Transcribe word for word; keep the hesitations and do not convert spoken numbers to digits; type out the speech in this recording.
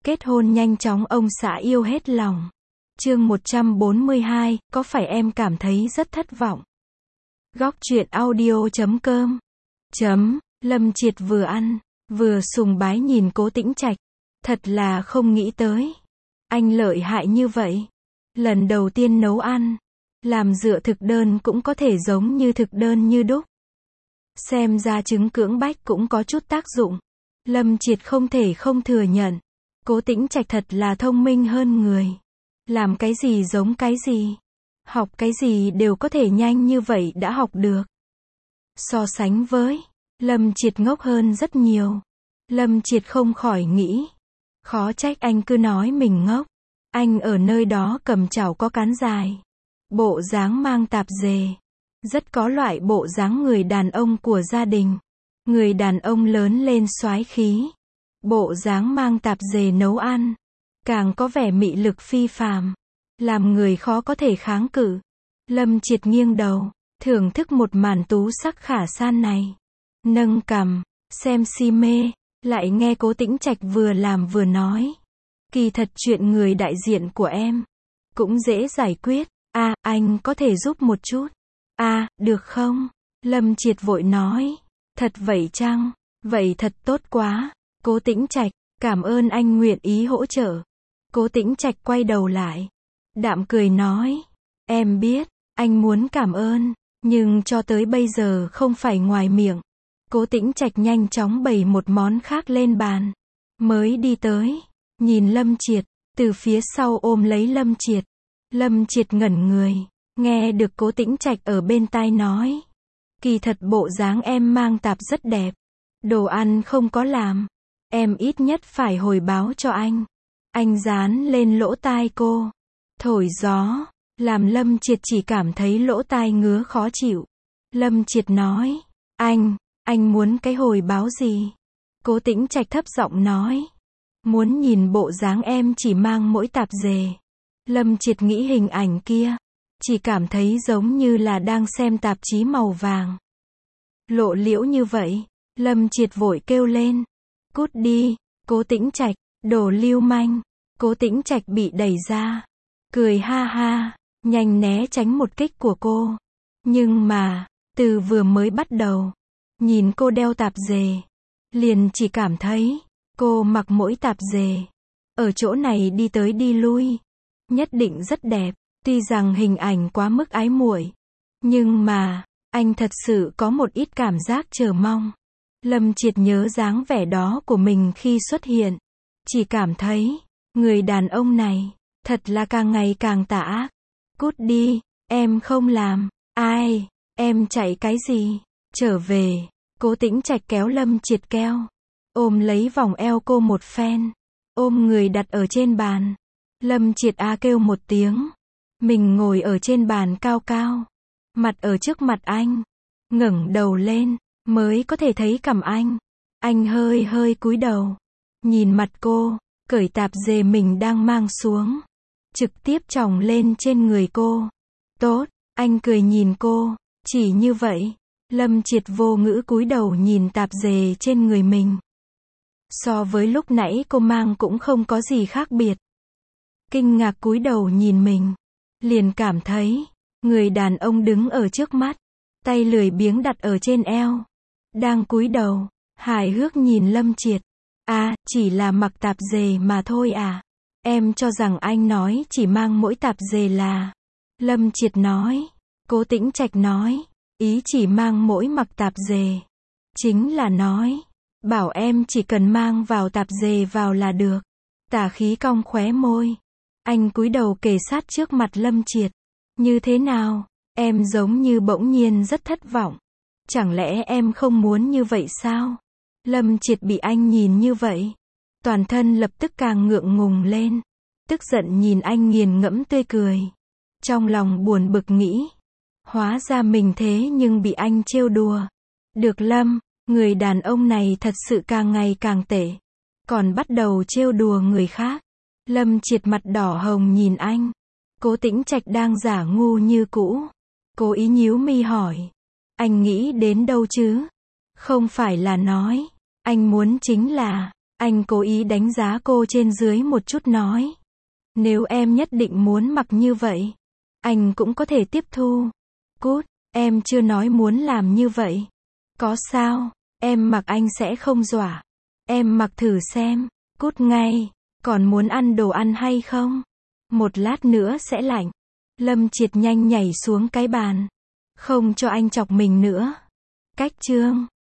Kết hôn nhanh chóng ông xã yêu hết lòng. Chương một trăm bốn mươi hai, có phải em cảm thấy rất thất vọng? Góc truyện audio chấm com chấm, Lâm Triệt vừa ăn, vừa sùng bái nhìn Cố Tĩnh Trạch. Thật là không nghĩ tới. Anh lợi hại như vậy. Lần đầu tiên nấu ăn, làm dựa thực đơn cũng có thể giống như thực đơn như đúc. Xem ra trứng cưỡng bách cũng có chút tác dụng. Lâm Triệt không thể không thừa nhận. Cố Tĩnh Trạch thật là thông minh hơn người. Làm cái gì giống cái gì. Học cái gì đều có thể nhanh như vậy đã học được. So sánh với, Lâm Triệt ngốc hơn rất nhiều. Lâm Triệt không khỏi nghĩ. Khó trách anh cứ nói mình ngốc. Anh ở nơi đó cầm chảo có cán dài. Bộ dáng mang tạp dề. Rất có loại bộ dáng người đàn ông của gia đình. Người đàn ông lớn lên soái khí. Bộ dáng mang tạp dề nấu ăn. Càng có vẻ mị lực phi phàm. Làm người khó có thể kháng cự. Lâm Triệt nghiêng đầu. Thưởng thức một màn tú sắc khả san này. Nâng cằm. Xem si mê. Lại nghe Cố Tĩnh Trạch vừa làm vừa nói. Kỳ thật chuyện người đại diện của em. Cũng dễ giải quyết. À, anh có thể giúp một chút. À, được không? Lâm Triệt vội nói. Thật vậy chăng? Vậy thật tốt quá. Cố Tĩnh Trạch, cảm ơn anh nguyện ý hỗ trợ. Cố Tĩnh Trạch quay đầu lại. Đạm cười nói. Em biết, anh muốn cảm ơn. Nhưng cho tới bây giờ không phải ngoài miệng. Cố Tĩnh Trạch nhanh chóng bày một món khác lên bàn. Mới đi tới. Nhìn Lâm Triệt. Từ phía sau ôm lấy Lâm Triệt. Lâm Triệt ngẩn người. Nghe được Cố Tĩnh Trạch ở bên tai nói. Kỳ thật bộ dáng em mang tạp rất đẹp. Đồ ăn không có làm. Em ít nhất phải hồi báo cho anh. Anh dán lên lỗ tai cô. Thổi gió. Làm Lâm Triệt chỉ cảm thấy lỗ tai ngứa khó chịu. Lâm Triệt nói. Anh, anh muốn cái hồi báo gì? Cố Tĩnh Trạch thấp giọng nói. Muốn nhìn bộ dáng em chỉ mang mỗi tạp dề. Lâm Triệt nghĩ hình ảnh kia. Chỉ cảm thấy giống như là đang xem tạp chí màu vàng. Lộ liễu như vậy. Lâm Triệt vội kêu lên. Cút đi, Cố Tĩnh Trạch, đồ lưu manh. Cố Tĩnh Trạch bị đẩy ra. Cười ha ha, nhanh né tránh một kích của cô. Nhưng mà, từ vừa mới bắt đầu, nhìn cô đeo tạp dề, liền chỉ cảm thấy, cô mặc mỗi tạp dề. Ở chỗ này đi tới đi lui. Nhất định rất đẹp, tuy rằng hình ảnh quá mức ái muội. Nhưng mà, anh thật sự có một ít cảm giác chờ mong. Lâm Triệt nhớ dáng vẻ đó của mình khi xuất hiện. Chỉ cảm thấy, người đàn ông này, thật là càng ngày càng tà ác. Cút đi, em không làm. Ai, em chạy cái gì? Trở về. Cố Tĩnh Trạch kéo Lâm Triệt keo. Ôm lấy vòng eo cô một phen. Ôm người đặt ở trên bàn. Lâm Triệt a kêu một tiếng. Mình ngồi ở trên bàn cao cao. Mặt ở trước mặt anh. Ngẩng đầu lên. Mới có thể thấy cằm anh. Anh hơi hơi cúi đầu. Nhìn mặt cô. Cởi tạp dề mình đang mang xuống. Trực tiếp chồng lên trên người cô. Tốt. Anh cười nhìn cô. Chỉ như vậy. Lâm Triệt vô ngữ cúi đầu nhìn tạp dề trên người mình. So với lúc nãy cô mang cũng không có gì khác biệt. Kinh ngạc cúi đầu nhìn mình. Liền cảm thấy. Người đàn ông đứng ở trước mắt. Tay lười biếng đặt ở trên eo. Đang cúi đầu. Hài hước nhìn Lâm Triệt. À, chỉ là mặc tạp dề mà thôi à. Em cho rằng anh nói chỉ mang mỗi tạp dề là. Lâm Triệt nói. Cố Tĩnh Trạch nói. Ý chỉ mang mỗi mặc tạp dề. Chính là nói. Bảo em chỉ cần mang vào tạp dề vào là được. Tà khí cong khóe môi. Anh cúi đầu kề sát trước mặt Lâm Triệt. Như thế nào? Em giống như bỗng nhiên rất thất vọng. Chẳng lẽ em không muốn như vậy sao? Lâm Triệt bị anh nhìn như vậy. Toàn thân lập tức càng ngượng ngùng lên. Tức giận nhìn anh nghiền ngẫm tươi cười. Trong lòng buồn bực nghĩ. Hóa ra mình thế nhưng bị anh trêu đùa. Được Lâm, người đàn ông này thật sự càng ngày càng tệ. Còn bắt đầu trêu đùa người khác. Lâm Triệt mặt đỏ hồng nhìn anh. Cố Tĩnh Trạch đang giả ngu như cũ. Cố ý nhíu mi hỏi. Anh nghĩ đến đâu chứ? Không phải là nói. Anh muốn chính là. Anh cố ý đánh giá cô trên dưới một chút nói. Nếu em nhất định muốn mặc như vậy, anh cũng có thể tiếp thu. Cút, em chưa nói muốn làm như vậy. Có sao, em mặc anh sẽ không dọa. Em mặc thử xem, cút ngay. Còn muốn ăn đồ ăn hay không? Một lát nữa sẽ lạnh. Lâm Triệt nhanh nhảy xuống cái bàn. Không cho anh chọc mình nữa. Cách chương